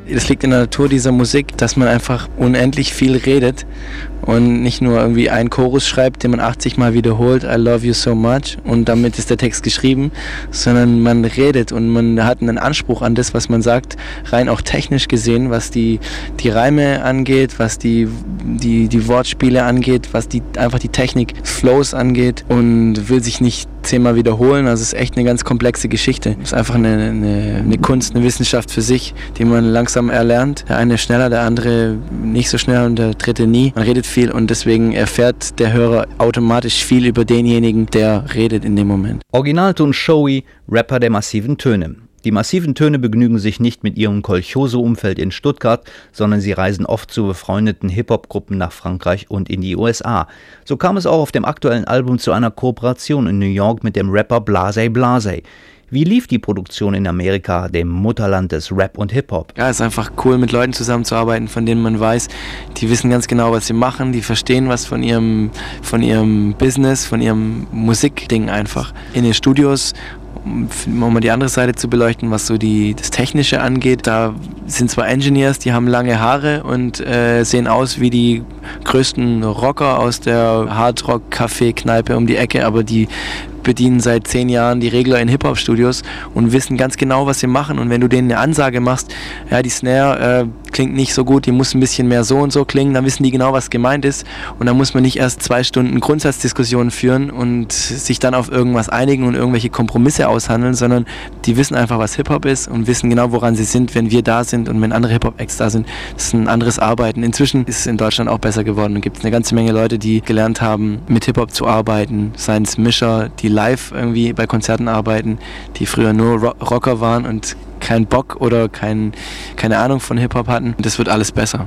Das liegt in der Natur dieser Musik, dass man einfach unendlich viel redet und nicht nur irgendwie einen Chorus schreibt, den man 80 Mal wiederholt, I love you so much, und damit ist der Text geschrieben, sondern man redet und man hat einen Anspruch an das, was man sagt, rein auch technisch gesehen, was die Reime angeht, was die Wortspiele angeht, was einfach die Technik, Flows angeht, und will sich nicht 10-mal wiederholen. Also es ist echt eine ganz komplexe Geschichte. Es ist einfach eine Kunst, eine Wissenschaft für sich, die man langsam erlernt. Der eine schneller, der andere nicht so schnell und der dritte nie. Man redet viel und deswegen erfährt der Hörer automatisch viel über denjenigen, der redet in dem Moment. Originalton Showy, Rapper der massiven Töne. Die massiven Töne begnügen sich nicht mit ihrem Kolchose-Umfeld in Stuttgart, sondern sie reisen oft zu befreundeten Hip-Hop-Gruppen nach Frankreich und in die USA. So kam es auch auf dem aktuellen Album zu einer Kooperation in New York mit dem Rapper Blase Blase. Wie lief die Produktion in Amerika, dem Mutterland des Rap und Hip-Hop? Ja, es ist einfach cool, mit Leuten zusammenzuarbeiten, von denen man weiß, die wissen ganz genau, was sie machen, die verstehen was von ihrem Business, von ihrem Musikding einfach. In den Studios, um mal die andere Seite zu beleuchten, was so das Technische angeht, da sind zwar Engineers, die haben lange Haare und sehen aus wie die größten Rocker aus der Hardrock-Café-Kneipe um die Ecke, aber die bedienen seit 10 Jahren die Regler in Hip-Hop-Studios und wissen ganz genau, was sie machen. Und wenn du denen eine Ansage machst, ja, die Snare klingt nicht so gut, die muss ein bisschen mehr so und so klingen, dann wissen die genau, was gemeint ist. Und dann muss man nicht erst 2 Stunden Grundsatzdiskussionen führen und sich dann auf irgendwas einigen und irgendwelche Kompromisse aushandeln, sondern die wissen einfach, was Hip-Hop ist und wissen genau, woran sie sind, wenn wir da sind und wenn andere Hip-Hop-Acts da sind. Das ist ein anderes Arbeiten. Inzwischen ist es in Deutschland auch besser geworden. Da gibt es eine ganze Menge Leute, die gelernt haben, mit Hip-Hop zu arbeiten, seien es Mischer, die live irgendwie bei Konzerten arbeiten, die früher nur Rocker waren und keinen Bock oder keine Ahnung von Hip-Hop hatten. Das wird alles besser.